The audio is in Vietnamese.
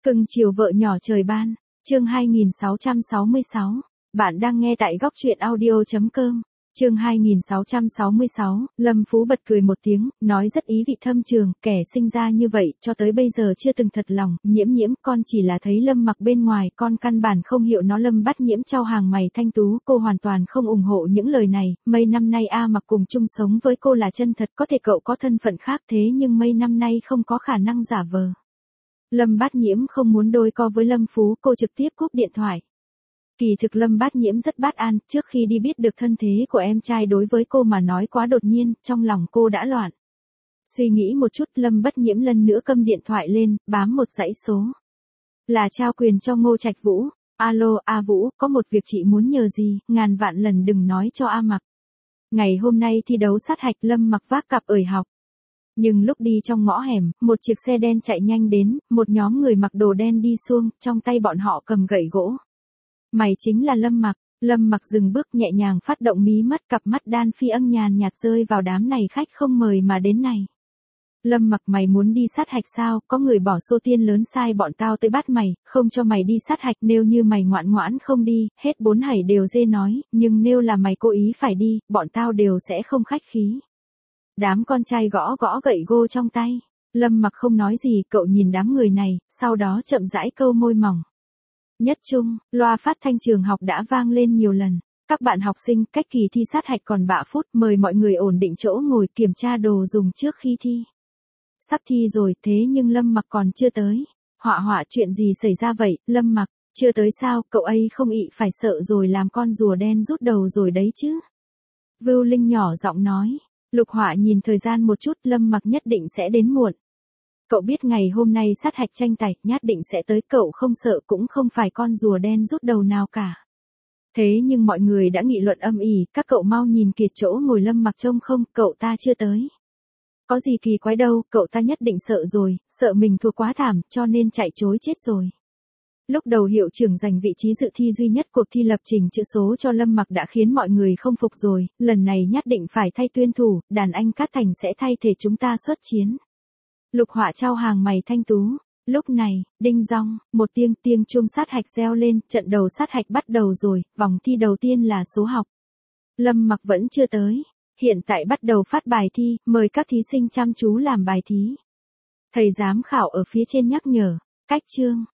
Cưng chiều vợ nhỏ trời ban, chương 2666, bạn đang nghe tại góc truyện audio.com, chương 2666, Lâm Phú bật cười một tiếng, nói rất ý vị thâm trường, kẻ sinh ra như vậy, cho tới bây giờ chưa từng thật lòng, Nhiễm Nhiễm, con chỉ là thấy Lâm Mặc bên ngoài, con căn bản không hiểu nó. Lâm Bát Nhiễm trao hàng mày thanh tú, cô hoàn toàn không ủng hộ những lời này, mấy năm nay A Mặc cùng chung sống với cô là chân thật, có thể cậu có thân phận khác thế nhưng mấy năm nay không có khả năng giả vờ. Lâm Bát Nhiễm không muốn đôi co với Lâm Phú, cô trực tiếp cúp điện thoại. Kỳ thực Lâm Bát Nhiễm rất bất an, trước khi đi biết được thân thế của em trai đối với cô mà nói quá đột nhiên, trong lòng cô đã loạn. Suy nghĩ một chút, Lâm Bát Nhiễm lần nữa câm điện thoại lên, bám một dãy số. Là trao quyền cho Ngô Trạch Vũ. Alo, A Vũ, có một việc chị muốn nhờ gì, ngàn vạn lần đừng nói cho A Mặc. Ngày hôm nay thi đấu sát hạch, Lâm Mặc vác cặp ởi học. Nhưng lúc đi trong ngõ hẻm, một chiếc xe đen chạy nhanh đến, một nhóm người mặc đồ đen đi xuông, trong tay bọn họ cầm gậy gỗ. Mày chính là Lâm Mặc. Lâm Mặc dừng bước nhẹ nhàng phát động mí mắt, cặp mắt đan phi âng nhàn nhạt rơi vào đám này khách không mời mà đến này. Lâm Mặc, mày muốn đi sát hạch sao, có người bỏ xô tiên lớn sai bọn tao tới bắt mày, không cho mày đi sát hạch, nếu như mày ngoan ngoãn không đi, hết bốn hảy đều dê nói, nhưng nếu là mày cố ý phải đi, bọn tao đều sẽ không khách khí. Đám con trai gõ gõ gậy gô trong tay. Lâm Mặc không nói gì, cậu nhìn đám người này, sau đó chậm rãi câu môi mỏng. Nhất trung, loa phát thanh trường học đã vang lên nhiều lần. Các bạn học sinh, cách kỳ thi sát hạch còn 3 phút, mời mọi người ổn định chỗ ngồi, kiểm tra đồ dùng trước khi thi. Sắp thi rồi, thế nhưng Lâm Mặc còn chưa tới. Họa, chuyện gì xảy ra vậy, Lâm Mặc, chưa tới sao, cậu ấy không ị phải sợ rồi làm con rùa đen rút đầu rồi đấy chứ. Vưu Linh nhỏ giọng nói. Lục Họa nhìn thời gian một chút, Lâm Mặc nhất định sẽ đến muộn. Cậu biết ngày hôm nay sát hạch tranh tài, nhất định sẽ tới, cậu không sợ cũng không phải con rùa đen rút đầu nào cả. Thế nhưng mọi người đã nghị luận âm ỉ, các cậu mau nhìn kìa chỗ ngồi Lâm Mặc trông không, cậu ta chưa tới. Có gì kỳ quái đâu, cậu ta nhất định sợ rồi, sợ mình thua quá thảm, cho nên chạy trối chết rồi. Lúc đầu hiệu trưởng giành vị trí dự thi duy nhất cuộc thi lập trình chữ số cho Lâm Mặc đã khiến mọi người không phục rồi, lần này nhất định phải thay tuyển thủ, đàn anh Cát Thành sẽ thay thế chúng ta xuất chiến. Lục Họa trao hàng mày thanh tú. Lúc này, đinh dong, một tiếng chuông sát hạch reo lên, trận đầu sát hạch bắt đầu rồi, vòng thi đầu tiên là số học. Lâm Mặc vẫn chưa tới. Hiện tại bắt đầu phát bài thi, mời các thí sinh chăm chú làm bài thí. Thầy giám khảo ở phía trên nhắc nhở, cách chương,